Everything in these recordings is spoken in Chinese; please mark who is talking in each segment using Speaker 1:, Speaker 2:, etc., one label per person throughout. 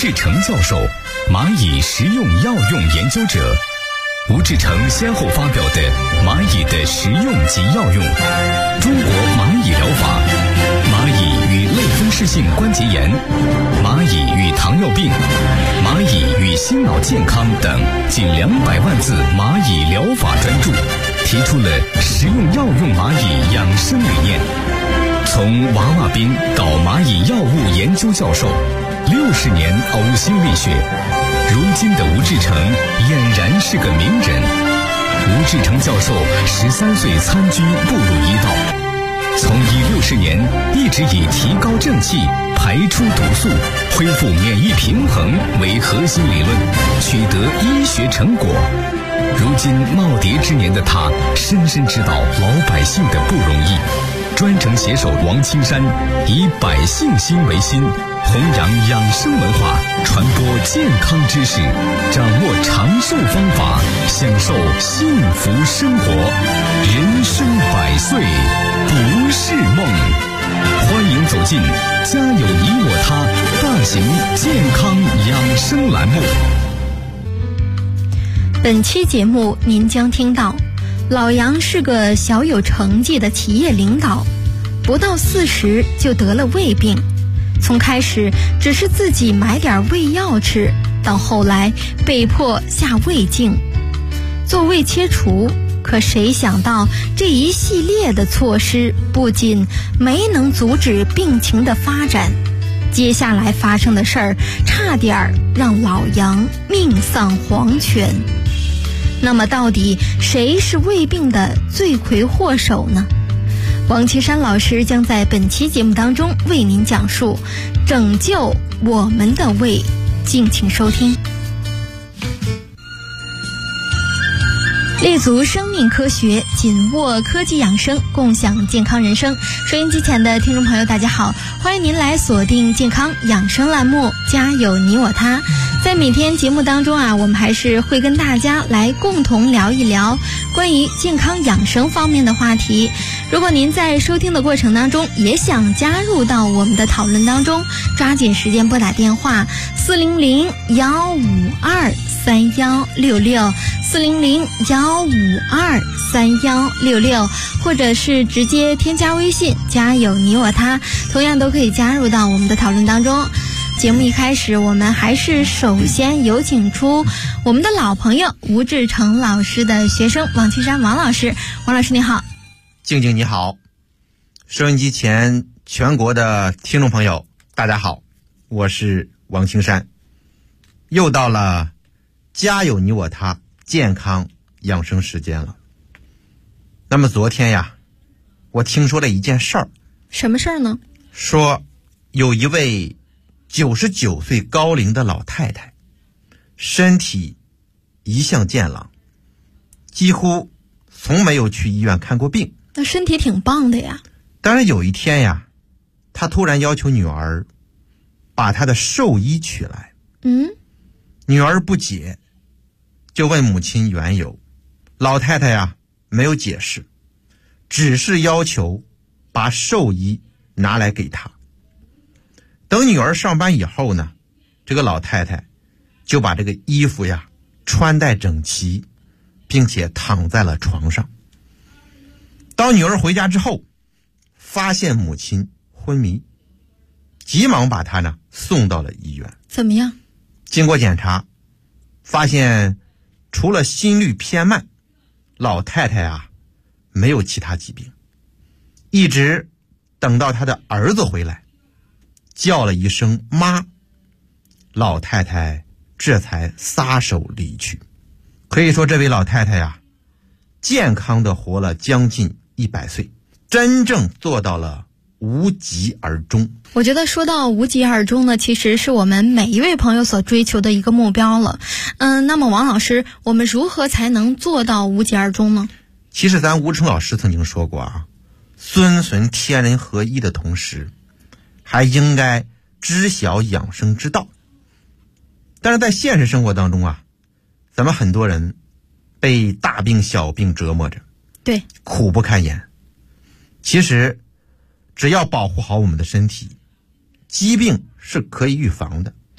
Speaker 1: 志成教授，蚂蚁食用药用研究者。吴志成先后发表的《蚂蚁的食用及药用》、《中国蚂蚁疗法》、《蚂蚁与类风湿性关节炎》、《蚂蚁与糖尿病》、《蚂蚁与心脑健康》等近200万字蚂蚁疗法专著，提出了食用药用蚂蚁养生理念。从娃娃兵到蚂蚁药物研究教授，60年呕心沥血，如今的吴志成俨然是个名人。吴志成教授13岁参军步入医道，从医60年一直以提高正气、排出毒素、恢复免疫平衡为核心理论，取得医学成果。如今耄耋之年的他，深深知道老百姓的不容易，专程携手王青山，以百姓心为心，弘扬养生文化，传播健康知识，掌握长寿方法，享受幸福生活。人生100岁不是梦。欢迎走进家有你我他大型健康养生栏目。
Speaker 2: 本期节目您将听到，老杨是个小有成绩的企业领导，不到40就得了胃病，从开始只是自己买点胃药吃，到后来被迫下胃镜，做胃切除。可谁想到这一系列的措施不仅没能阻止病情的发展，接下来发生的事儿差点让老杨命丧黄泉。那么到底谁是胃病的罪魁祸首呢？王岐山老师将在本期节目当中为您讲述拯救我们的胃，敬请收听。立足生命科学，紧握科技养生，共享健康人生。收音机前的听众朋友大家好，欢迎您来锁定健康养生栏目，家有你我他。在每天节目当中我们还是会跟大家来共同聊一聊关于健康养生方面的话题。如果您在收听的过程当中也想加入到我们的讨论当中，抓紧时间拨打电话400-152-3166 400-152-3166，或者是直接添加微信家有你我他，同样都可以加入到我们的讨论当中。节目一开始，我们还是首先有请出我们的老朋友吴志成老师的学生王岐山王老师。王老师你好。
Speaker 3: 静静你好，收音机前全国的听众朋友大家好，我是王青山。又到了家有你我他健康养生时间了。那么昨天呀，我听说了一件事儿。
Speaker 2: 什么事儿呢？
Speaker 3: 说有一位99岁高龄的老太太，身体一向健朗，几乎从没有去医院看过病。
Speaker 2: 那身体挺棒的呀。
Speaker 3: 当然有一天呀，她突然要求女儿把她的寿衣取来。女儿不解，就问母亲缘由。老太太呀没有解释，只是要求把寿衣拿来给她。等女儿上班以后呢，这个老太太就把这个衣服呀穿戴整齐，并且躺在了床上。当女儿回家之后，发现母亲昏迷，急忙把她呢送到了医院。
Speaker 2: 怎么样？
Speaker 3: 经过检查，发现除了心率偏慢，老太太啊没有其他疾病。一直等到她的儿子回来，叫了一声妈，老太太这才撒手离去。可以说这位老太太呀，健康的活了将近100岁，真正做到了无疾而终。
Speaker 2: 我觉得说到无疾而终呢，其实是我们每一位朋友所追求的一个目标了。那么王老师，我们如何才能做到无疾而终呢？
Speaker 3: 其实咱吴成老师曾经说过遵循天人合一的同时，还应该知晓养生之道。但是在现实生活当中咱们很多人被大病小病折磨着，
Speaker 2: 对，
Speaker 3: 苦不堪言。其实只要保护好我们的身体，疾病是可以预防的。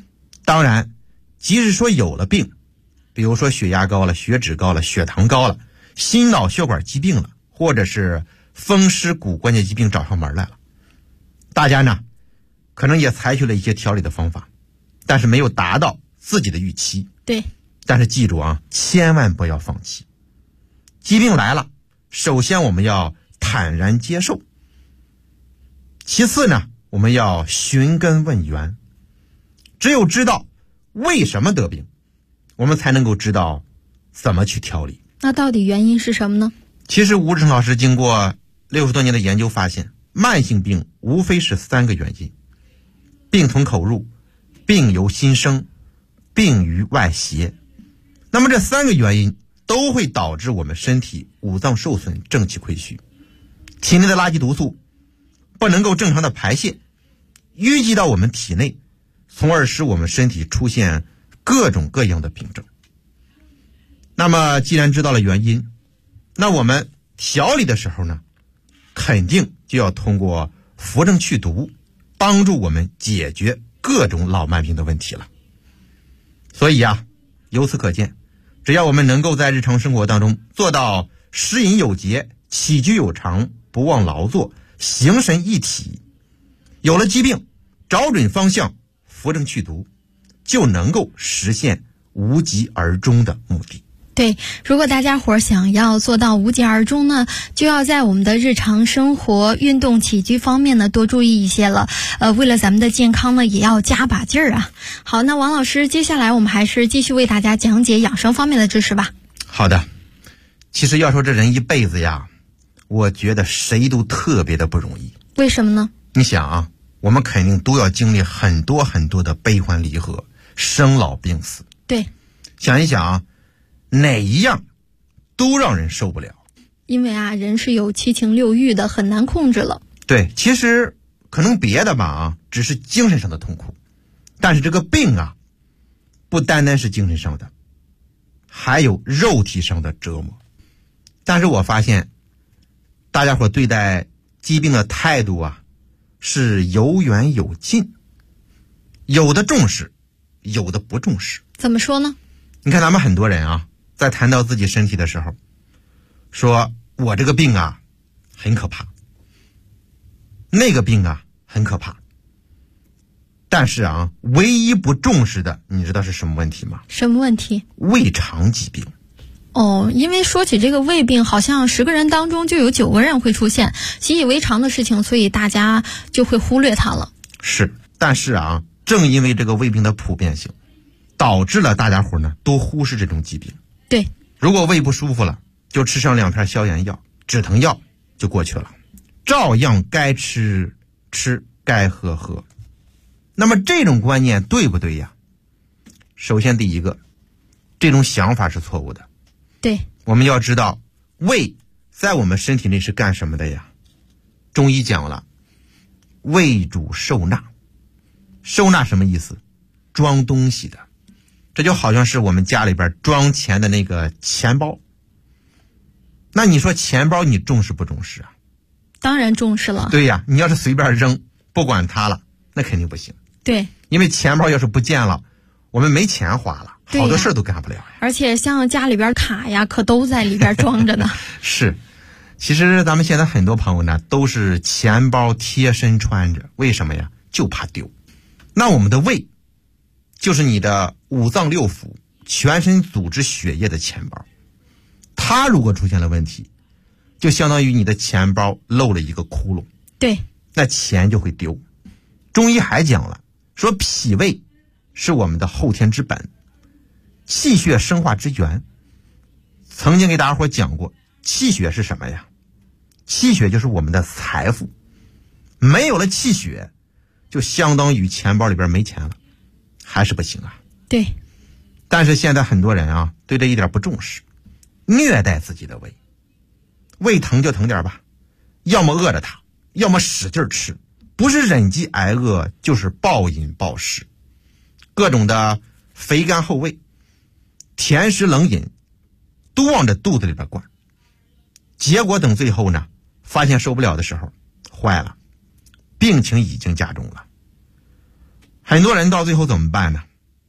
Speaker 3: 当然，即使说有了病，比如说血压高了、血脂高了、血糖高了、心脑血管疾病了，或者是风湿骨关节疾病找上门来了，大家呢可能也采取了一些调理的方法，但是没有达到自己的预期。
Speaker 2: 对，
Speaker 3: 但是记住啊，千万不要放弃。疾病来了，首先我们要坦然接受，其次呢，我们要寻根问源。只有知道为什么得病，我们才能够知道怎么去调理。
Speaker 2: 那到底原因是什么呢？
Speaker 3: 其实吴志成老师经过60多年的研究发现，慢性病无非是3个原因：病从口入，病由心生，病于外邪。那么这3个原因都会导致我们身体五脏受损、正气亏虚，体内的垃圾毒素不能够正常的排泄，淤积到我们体内，从而使我们身体出现各种各样的病症。那么既然知道了原因，那我们调理的时候呢，肯定就要通过扶正祛毒，帮助我们解决各种老慢病的问题了。所以啊，由此可见，只要我们能够在日常生活当中做到食饮有节、起居有常、不忘劳作、形神一体，有了疾病，找准方向，扶正祛毒，就能够实现无疾而终的目的。
Speaker 2: 对，如果大家伙想要做到无疾而终呢，就要在我们的日常生活、运动起居方面呢多注意一些了。为了咱们的健康呢，也要加把劲儿啊。好，那王老师，接下来我们还是继续为大家讲解养生方面的知识吧。
Speaker 3: 好的，其实要说这人一辈子呀，我觉得谁都特别的不容易。为什么呢？你想啊，我们肯定都要经历很多很多的悲欢离合、生老病死。对，想一想啊，哪一样都让人受不了。因为啊，人是有七情六欲的，很难控制了。对，其实可能别的吧只是精神上的痛苦，但是这个病啊，不单单是精神上的，还有肉体上的折磨。但是我发现，大家伙对待疾病的态度啊，是有远有近，有的重视，有的不重视。怎么说呢？你看咱们很多人啊，在谈到自己身体的时候，说我这个病啊很可怕，那个病啊很可怕，但是啊，唯一不重视的，你知道是什么问题吗？什么问题？胃肠疾病。哦，因为说起这个胃病，好像10个人当中就有9个人会出现，习以为常的事情，所以大家就会忽略它了。是，但是啊，正因为这个胃病的普遍性，导致了大家伙呢都忽视这种疾病。对，如果胃不舒服了，就吃上2片消炎药、止疼药就过去了，照样该吃吃，该喝喝。那么这种观念对不对呀？首先第一个，这种想法是错误的。对，我们要知道胃在我们身体内是干什么的呀？中医讲了，胃主受纳。收纳什么意思？装东西的。这就好像是我们家里边装钱的那个钱包。那你说钱包你重视不重视啊？当然重视了。对呀，你要是随便扔，不管它了，那肯定不行。对，因为钱包要是不见了，我们没钱花了，好多事都干不了呀。而且像家里边卡呀，可都在里边装着呢。是，其实咱们现在很多朋友呢，都是钱包贴身穿着，为什么呀？就怕丢。那我们的胃就是你的五脏六腑、全身组织血液的钱包，它如果出现了问题，就相当于你的钱包漏了一个窟窿。对，那钱就会丢。中医还讲了，说脾胃是我们的后天之本，气血生化之源。曾经给大家伙讲过，气血是什么呀？气血就是我们的财富，没有了气血，就相当于钱包里边没钱了，还是不行啊。对，但是现在很多人啊，对这一点不重视，虐待自己的胃。胃疼就疼点吧，要么饿着它，要么使劲吃，不是忍饥挨饿，就是暴饮暴食，各种的肥甘厚味、甜食冷饮都往这肚子里边灌。结果等最后呢，发现受不了的时候，坏了，病情已经加重了。很多人到最后怎么办呢？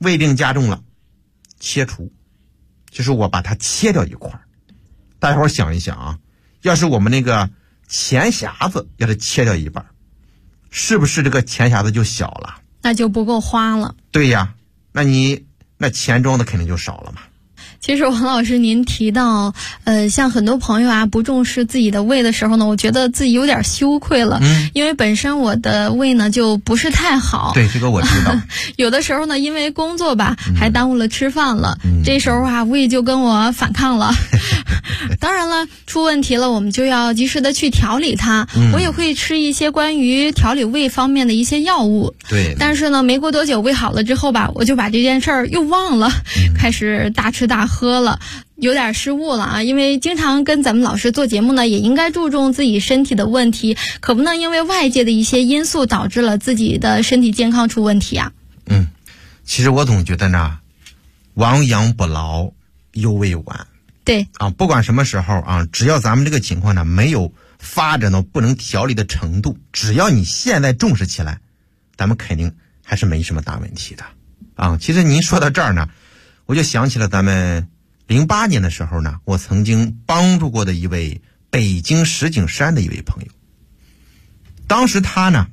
Speaker 3: 胃病加重了，切除，就是我把它切掉一块。大家伙想一想啊，要是我们那个钱匣子要是切掉一半，是不是这个钱匣子就小了？
Speaker 2: 那就不够花了。
Speaker 3: 对呀，那钱装的肯定就少了嘛。
Speaker 2: 其实王老师您提到像很多朋友啊不重视自己的胃的时候呢，我觉得自己有点羞愧了。因为本身我的胃呢就不是太好。
Speaker 3: 对，这个我知道。
Speaker 2: 有的时候呢因为工作吧还耽误了吃饭了，这时候啊胃就跟我反抗了。当然了，出问题了我们就要及时的去调理它。我也会吃一些关于调理胃方面的一些药物。
Speaker 3: 对。
Speaker 2: 但是呢没过多久胃好了之后吧，我就把这件事儿又忘了，开始大吃大喝了，有点失误了啊！因为经常跟咱们老师做节目呢，也应该注重自己身体的问题，可不能因为外界的一些因素导致了自己的身体健康出问题啊。
Speaker 3: 其实我总觉得呢，亡羊补牢，犹未晚。
Speaker 2: 对
Speaker 3: 啊，不管什么时候啊，只要咱们这个情况呢没有发展到不能调理的程度，只要你现在重视起来，咱们肯定还是没什么大问题的啊。其实您说到这儿呢，我就想起了咱们08年的时候呢，我曾经帮助过的一位北京石景山的一位朋友。当时他呢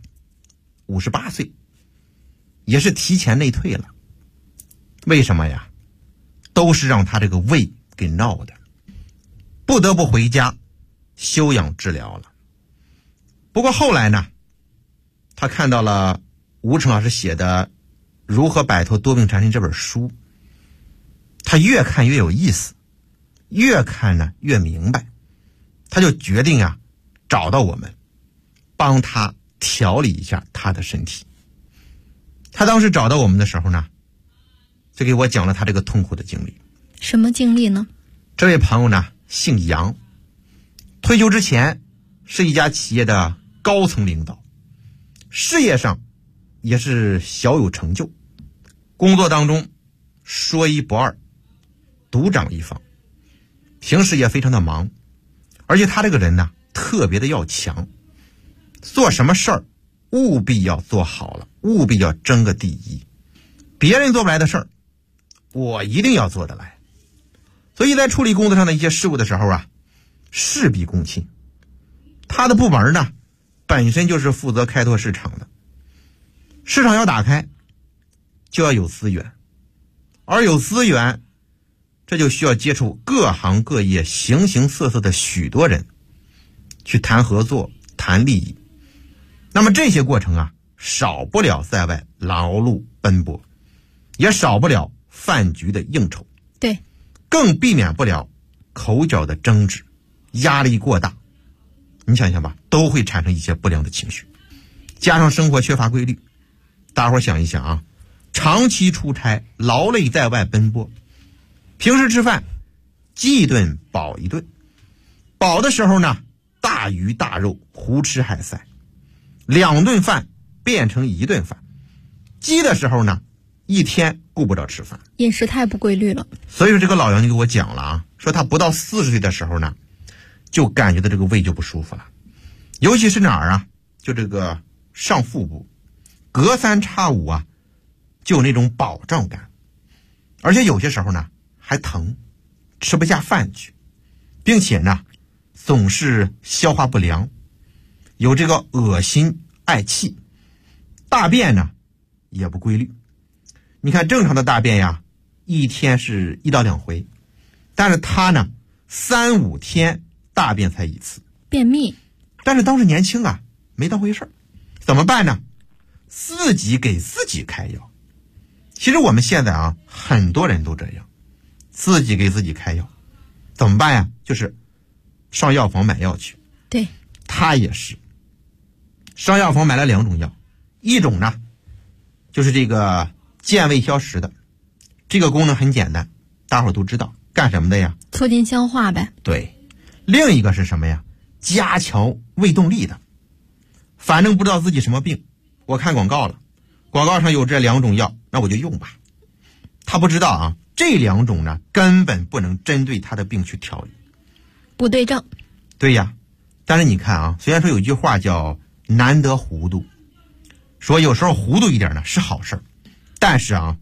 Speaker 3: 58岁，也是提前内退了。为什么呀？都是让他这个胃给闹的，不得不回家休养治疗了。不过后来呢，他看到了吴成老师写的《如何摆脱多病缠身》这本书，他越看越有意思，越看呢越明白，他就决定啊找到我们，帮他调理一下他的身体。他当时找到我们的时候呢，就给我讲了他这个痛苦的经历。
Speaker 2: 什么经历呢？
Speaker 3: 这位朋友呢姓杨，退休之前是一家企业的高层领导，事业上也是小有成就，工作当中说一不二，独掌一方，平时也非常的忙，而且他这个人呢特别的要强，做什么事儿务必要做好了，务必要争个第一，别人做不来的事儿我一定要做得来。所以在处理工作上的一些事务的时候啊，事必躬亲。他的部门呢本身就是负责开拓市场的，市场要打开就要有资源，而有资源这就需要接触各行各业形形色色的许多人，去谈合作谈利益。那么这些过程啊，少不了在外劳碌奔波，也少不了饭局的应酬，
Speaker 2: 对，
Speaker 3: 更避免不了口角的争执，压力过大，你想想吧，都会产生一些不良的情绪。加上生活缺乏规律，大伙儿想一想啊，长期出差劳累在外奔波，平时吃饭饥一顿饱一顿，饱的时候呢大鱼大肉胡吃海塞，2顿饭变成1顿饭，饥的时候呢一天顾不着吃饭，
Speaker 2: 饮食太不规律了。
Speaker 3: 所以说这个老杨就给我讲了啊，说他不到40岁的时候呢，就感觉到这个胃就不舒服了，尤其是哪儿啊，就这个上腹部，隔3差5啊，就有那种饱胀感，而且有些时候呢还疼，吃不下饭去，并且呢总是消化不良，有这个恶心嗳气，大便呢也不规律。你看正常的大便呀，一天是1到2回，但是他呢3、5天大便才1次，
Speaker 2: 便秘。
Speaker 3: 但是当时年轻啊，没当回事儿，怎么办呢？自己给自己开药。其实我们现在啊，很多人都这样，自己给自己开药，怎么办呀？就是上药房买药去。
Speaker 2: 对，
Speaker 3: 他也是上药房买了2种药，一种呢就是这个健胃消食的，这个功能很简单，大伙儿都知道，干什么的呀？
Speaker 2: 促进消化呗。
Speaker 3: 对，另一个是什么呀？加强胃动力的。反正不知道自己什么病，我看广告了，广告上有这2种药，那我就用吧。他不知道啊，这2种呢根本不能针对他的病去调理，
Speaker 2: 不对症。
Speaker 3: 对呀，但是你看啊，虽然说有一句话叫难得糊涂，说有时候糊涂一点呢是好事儿，但是啊，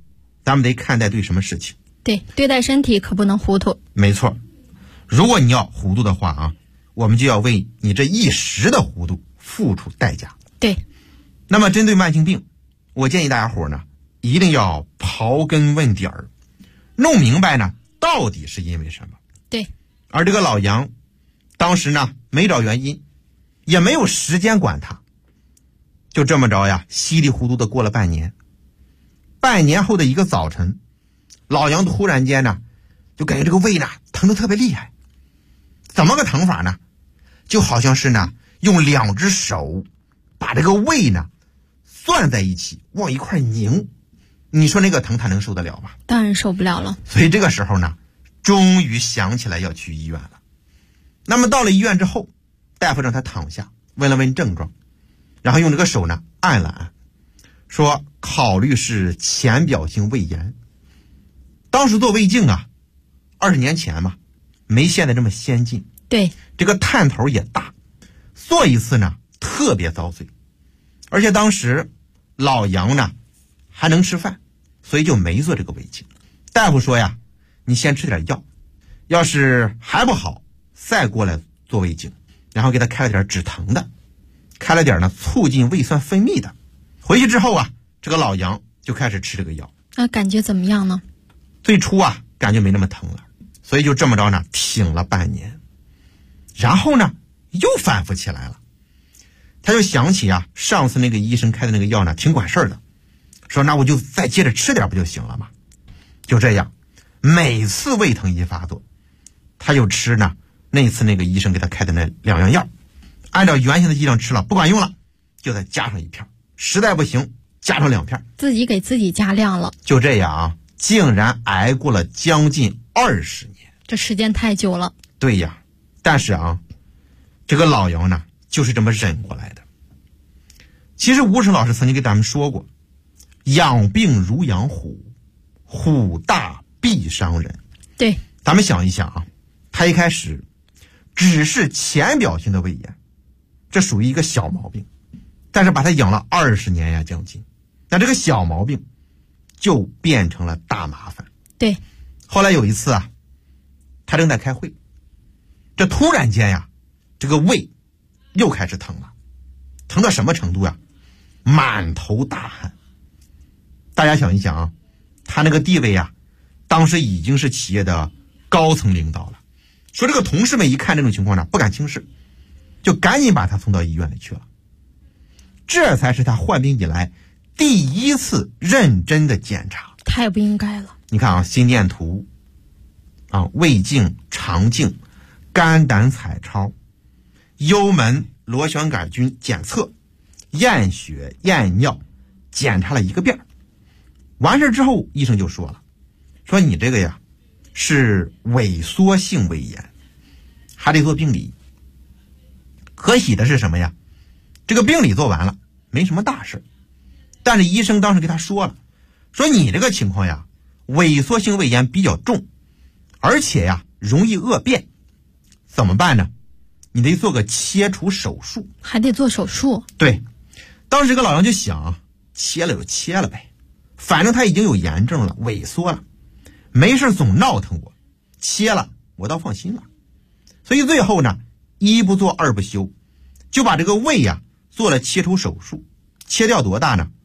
Speaker 3: 咱们得看待对什么事情。
Speaker 2: 对，对待身体可不能糊涂。
Speaker 3: 没错，如果你要糊涂的话啊，我们就要为你这一时的糊涂付出代价。
Speaker 2: 对。
Speaker 3: 那么针对慢性病，我建议大家伙呢，一定要刨根问底儿，弄明白呢到底是因为什么。
Speaker 2: 对。
Speaker 3: 而这个老杨当时呢没找原因，也没有时间管他，就这么着呀，稀里糊涂的过了半年。半年后的一个早晨，老杨突然间呢就感觉这个胃呢疼得特别厉害。怎么个疼法呢？就好像是呢用2只手把这个胃呢攥在一起往一块拧，你说那个疼他能受得了吗？
Speaker 2: 当然受不了了。
Speaker 3: 所以这个时候呢终于想起来要去医院了。那么到了医院之后，大夫让他躺下，问了问症状，然后用这个手呢按了按，说考虑是浅表性胃炎。当时做胃镜啊，20年前嘛，没现在这么先进。
Speaker 2: 对，
Speaker 3: 这个探头也大，做一次呢特别遭罪。而且当时老杨呢还能吃饭，所以就没做这个胃镜。大夫说呀，你先吃点药，要是还不好再过来做胃镜，然后给他开了点止疼的，开了点呢促进胃酸分泌的。回去之后啊，这个老杨就开始吃这个药。
Speaker 2: 那感觉怎么样呢？
Speaker 3: 最初啊感觉没那么疼了，所以就这么着呢挺了半年。然后呢又反复起来了，他就想起啊上次那个医生开的那个药呢挺管事儿的，说那我就再接着吃点不就行了吗？就这样，每次胃疼一发作，他就吃呢那次那个医生给他开的那2样药，按照原先的剂量吃了，不管用了就再加上1片，实在不行加上2片，
Speaker 2: 自己给自己加量了。
Speaker 3: 就这样啊，竟然挨过了将近20年，
Speaker 2: 这时间太久了。
Speaker 3: 对呀，但是啊，这个老杨呢就是这么忍过来的。其实吴声老师曾经给咱们说过，养病如养虎，虎大必伤人。
Speaker 2: 对，
Speaker 3: 咱们想一想啊，他一开始只是浅表性的胃炎，这属于一个小毛病，但是把他养了20年呀将近，那这个小毛病就变成了大麻烦。
Speaker 2: 对，
Speaker 3: 后来有一次啊，他正在开会，这突然间呀，这个胃又开始疼了，疼到什么程度呀？满头大汗。大家想一想啊，他那个地位呀，当时已经是企业的高层领导了。说这个同事们一看这种情况呢，不敢轻视，就赶紧把他送到医院里去了。这才是他患病以来第一次认真的检查。
Speaker 2: 太不应该了。
Speaker 3: 你看啊，心电图啊、胃镜、肠镜、肝胆彩超、幽门螺旋杆菌检测、验血验尿，检查了1个遍。完事之后医生就说了，说你这个呀是萎缩性胃炎，还得做病理。可喜的是什么呀？这个病理做完了，没什么大事，但是医生当时给他说了，说你这个情况呀，萎缩性胃炎比较重，而且呀容易恶变，怎么办呢？你得做个切除手术。
Speaker 2: 还得做手术？对。
Speaker 3: 当时这个老杨就想，切了就切了呗，反正他已经有炎症了，萎缩了，没事总闹腾我，切了我倒放心了。所以最后呢，一不做二不休，就把这个胃呀做了切除手术。切掉多大呢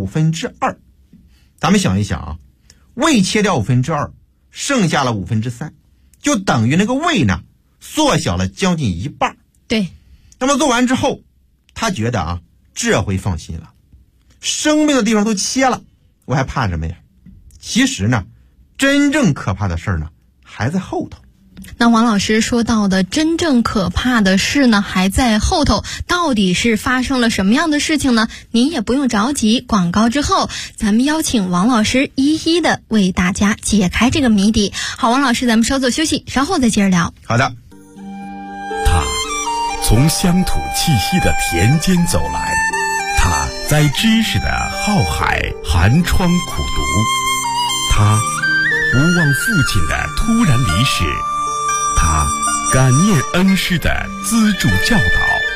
Speaker 3: ？2/5。咱们想一想啊，胃切掉2/5，剩下了3/5，就等于那个胃呢缩小了将近1半。
Speaker 2: 对。
Speaker 3: 那么做完之后，他觉得啊，这回放心了，生病的地方都切了，我还怕什么呀？其实呢，真正可怕的事儿呢还在后头。
Speaker 2: 那王老师说到的真正可怕的事呢还在后头，到底是发生了什么样的事情呢？您也不用着急，广告之后咱们邀请王老师一一的为大家解开这个谜底。好，王老师咱们稍作休息，稍后再接着聊。
Speaker 3: 好的。
Speaker 1: 他从乡土气息的田间走来，他在知识的浩海寒窗苦读，他不忘父亲的突然离世，他感念恩师的资助教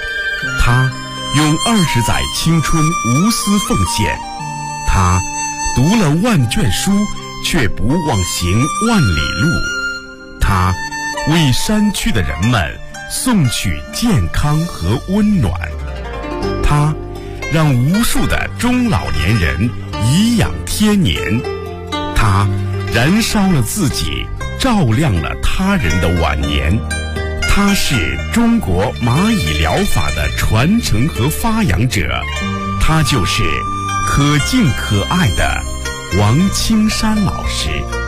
Speaker 1: 导，他用20载青春无私奉献，他
Speaker 4: 读了万卷书，却不忘行万里路。他为山区的人们送去健康和温暖，他让无数的中老年人颐养天年，他燃烧了自己，照亮了他人的晚年。他是中国蚂蚁疗法的传承和发扬者，他就是可敬可爱的王青山老师。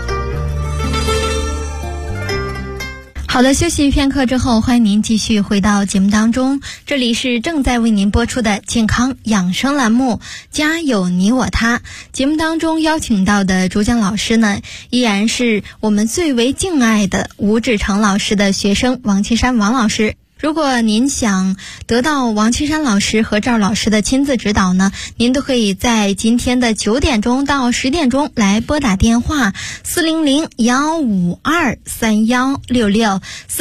Speaker 2: 好的，休息片刻之后，欢迎您继续回到节目当中。这里是正在为您播出的健康养生栏目家有你我他。节目当中邀请到的主讲老师呢，依然是我们最为敬爱的吴志成老师的学生王青山王老师。如果您想得到王青山老师和赵老师的亲自指导呢，您都可以在今天的9点钟到10点钟来拨打电话400-152-3166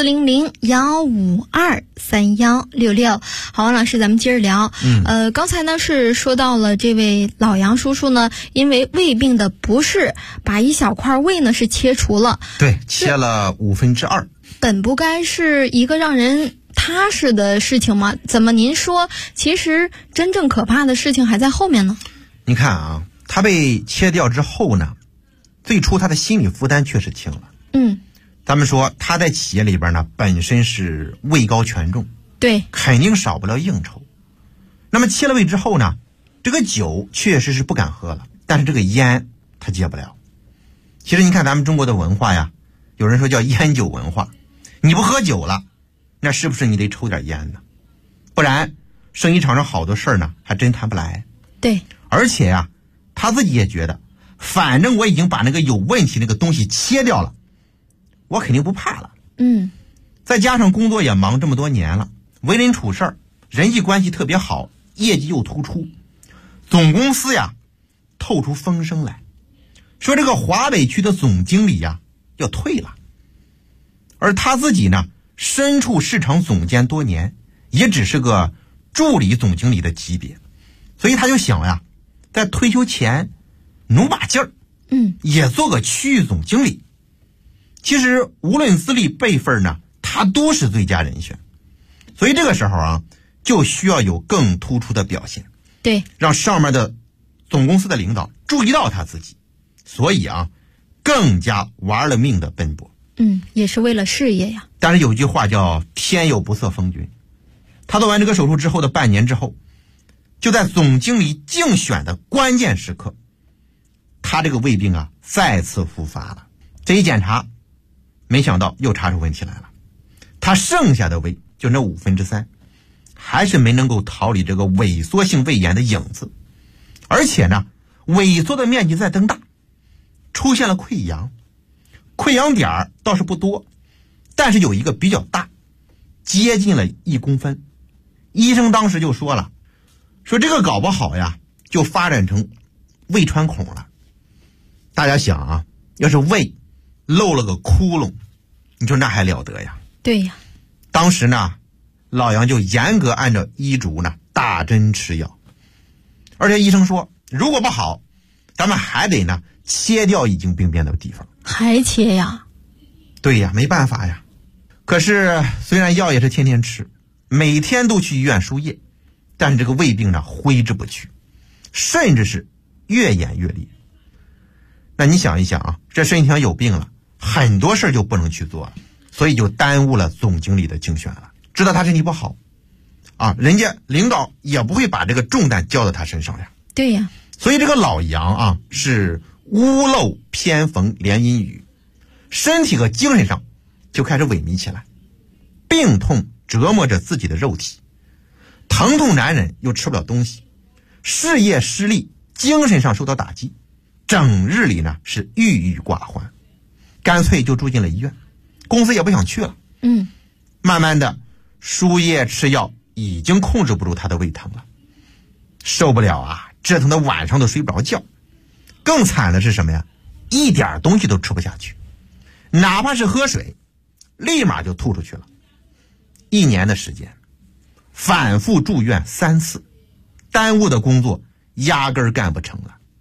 Speaker 2: 400-152-3166。好，王老师，咱们接着聊。刚才呢是说到了这位老杨叔叔呢，因为胃病的不适，把一小块胃呢是切除了。
Speaker 3: 对，切了2/5。
Speaker 2: 本不该是一个让人踏实的事情吗？怎么您说其实真正可怕的事情还在后面呢？
Speaker 3: 你看啊，他被切掉之后呢，最初他的心理负担确实轻了。咱们说他在企业里边呢，本身是位高权重，对，肯定少不了应酬。那么切了胃之后呢，这个酒确实是不敢喝了，但是这个烟他戒不了。其实你看咱们中国的文化呀，有人说叫烟酒文化，你不喝酒了，那是不是你得抽点烟呢？不然生意场上好多事儿呢还真谈不来。对，而且呀，他自己也觉得反正我已经把那个有问题那个东西切掉了，我肯定不怕了。再加上工作也忙这么多年了，为人处事人际关系特别好，业绩又突出，总公司呀透出风声来，说这个华北区的总经理呀要退了。而他自己呢，身处市场总监多年，也只是个助理总经理的级别，所以他就想呀，在退休前努把劲儿，也做个区域总经理。其实无论资历辈分呢，他都是最佳人选。所以这个时候啊，就需要有更突出的表现，对，让上面的总公司的领导注意到他自己。所以啊，更加玩了命的奔波。也是为了事业呀。但是有一句话叫天有不测风云，他做完这个手术之后的半年之后，就在总经理竞选的关键时刻，他这个胃病啊再次复发了。这一检查，没想到又查出问题来了，他剩下的胃就那3/5，还是没能够逃离这个萎缩性胃炎的影子，而且呢，萎缩的面积在增大，出现了溃疡。溃疡点倒是不多，但是有一个比较大，接近了1公分。医生当时就说了，说这个搞不好呀就发展成胃穿孔了。大家想啊，要是胃漏了个窟窿，你说那还了得呀？对呀。当时呢，老杨就严格按照医嘱呢打针吃药，而且医生说如果不好，咱们还得呢切掉已经病变的地方。还切呀？对呀，没办法呀。可是虽然药也是天天吃，每天都去医院输液，但是这个胃病呢挥之不去，甚至是越演越烈。那你想一想啊，这身体上有病了，很多事就不能去做了，所以就耽误了总经理的竞选了。知道他身体不好啊，人家领导也不会把这个重担交到他身上呀。对呀。所以这个老杨啊，是屋漏偏逢连阴雨，身体和精神上就开始萎靡起来，病痛折磨着自己的肉体，疼痛难忍又吃不了东西，事业失利，精神上受到打击，整日里呢是郁郁寡欢，干脆就住进了医院，公司也不想去了。慢慢的输液吃药已经控制不住他的胃疼了，受不了啊，折腾的晚上都睡不着觉。更惨的是什么呀？一点东西都吃不下去，哪怕是喝水立马就吐出去了。1年的时间，反复住院3次，耽误的工作压根儿干不成了。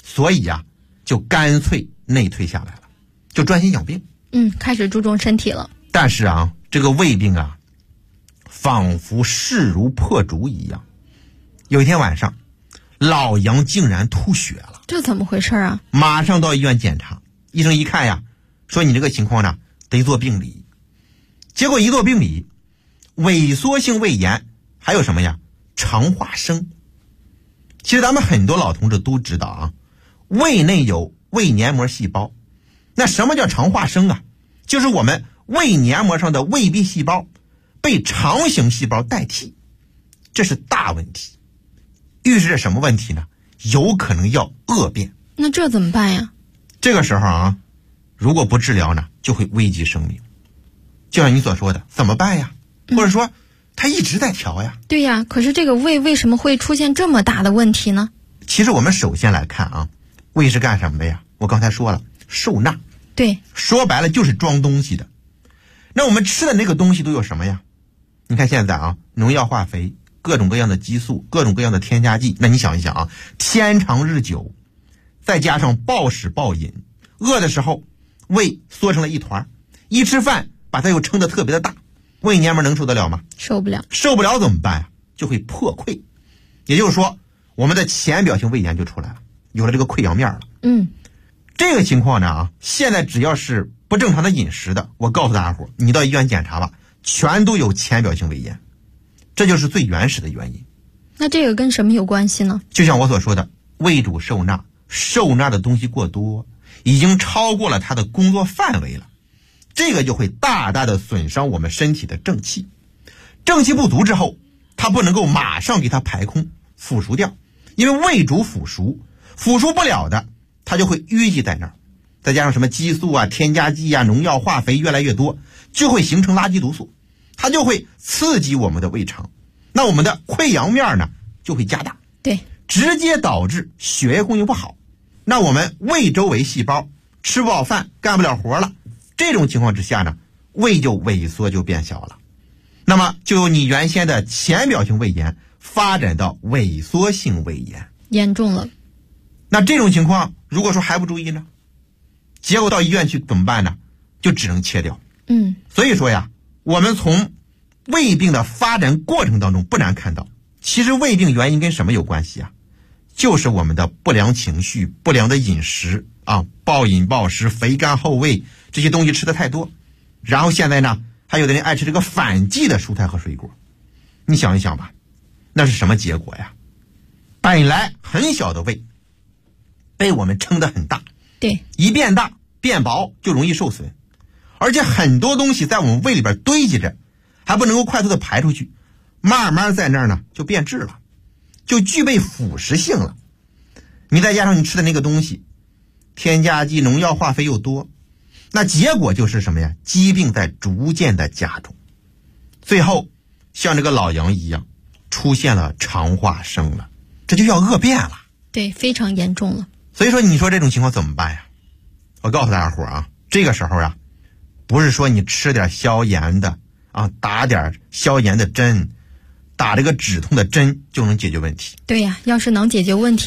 Speaker 3: 所以呀，就干脆内退下来了，就专心养病。
Speaker 2: 开始注重身体了。
Speaker 3: 但是啊，这个胃病啊，仿佛势如破竹一样。有一天晚上，老杨竟然吐血了。
Speaker 2: 这怎么回事啊？
Speaker 3: 马上到医院检查，医生一看呀，说你这个情况呢，得做病理。结果一做病理，萎缩性胃炎，还有什么呀？肠化生。其实咱们很多老同志都知道啊，胃内有胃黏膜细胞。那什么叫肠化生啊？就是我们胃黏膜上的胃壁细胞被肠形细胞代替，这是大问题。预示着什么问题呢？有可能要恶变。
Speaker 2: 那这怎么办呀？
Speaker 3: 这个时候啊，如果不治疗呢，就会危及生命。就像你所说的，怎么办呀？或者说他一直在调呀。
Speaker 2: 对呀，可是这个胃为什么会出现这么大的问题呢？
Speaker 3: 其实我们首先来看啊，胃是干什么的呀？我刚才说了，受纳。
Speaker 2: 对，
Speaker 3: 说白了就是装东西的。那我们吃的那个东西都有什么呀？你看现在啊，农药化肥，各种各样的激素，各种各样的添加剂。那你想一想啊，天长日久，再加上暴食暴饮，饿的时候胃缩成了一团，一吃饭把它又撑得特别的大，胃黏膜能受得了吗？
Speaker 2: 受不了。
Speaker 3: 受不了怎么办呀？就会破溃。也就是说，我们的浅表性胃炎就出来了，有了这个溃疡面了。这个情况呢啊，现在只要是不正常的饮食的，我告诉大家伙，你到医院检查吧，全都有浅表性胃炎，这就是最原始的原因。
Speaker 2: 那这个跟什么有关系呢？
Speaker 3: 就像我所说的，胃主受纳，受纳的东西过多，已经超过了它的工作范围了，这个就会大大的损伤我们身体的正气。正气不足之后，它不能够马上给它排空腐熟掉，因为胃主腐熟，腐熟不了的它就会淤积在那儿，再加上什么激素啊、添加剂啊、农药化肥越来越多，就会形成垃圾毒素，它就会刺激我们的胃肠，那我们的溃疡面呢就会加大，
Speaker 2: 对，
Speaker 3: 直接导致血液供应不好，那我们胃周围细胞吃不饱饭，干不了活了，这种情况之下呢，胃就萎缩就变小了，那么就由你原先的浅表性胃炎发展到萎缩性胃炎，
Speaker 2: 严重了。
Speaker 3: 那这种情况如果说还不注意呢，结果到医院去怎么办呢？就只能切掉。所以说呀，我们从胃病的发展过程当中不难看到，其实胃病原因跟什么有关系啊？就是我们的不良情绪、不良的饮食啊，暴饮暴食、肥甘厚味，这些东西吃的太多。然后现在呢，还有的人爱吃这个反季的蔬菜和水果。你想一想吧，那是什么结果呀？本来很小的胃被我们撑得很大，
Speaker 2: 对，
Speaker 3: 一变大变薄就容易受损，而且很多东西在我们胃里边堆积着，还不能够快速的排出去，慢慢在那儿呢就变质了，就具备腐蚀性了。你再加上你吃的那个东西，添加剂、农药化肥又多，那结果就是什么呀？疾病在逐渐的加重，最后像这个老杨一样出现了肠化生了，这就要恶变了。
Speaker 2: 对，非常严重了。
Speaker 3: 所以说你说这种情况怎么办呀？我告诉大家伙啊，这个时候啊，不是说你吃点消炎的啊，打点消炎的针，打这个止痛的针就能解决问题。
Speaker 2: 对呀，要是能解决问题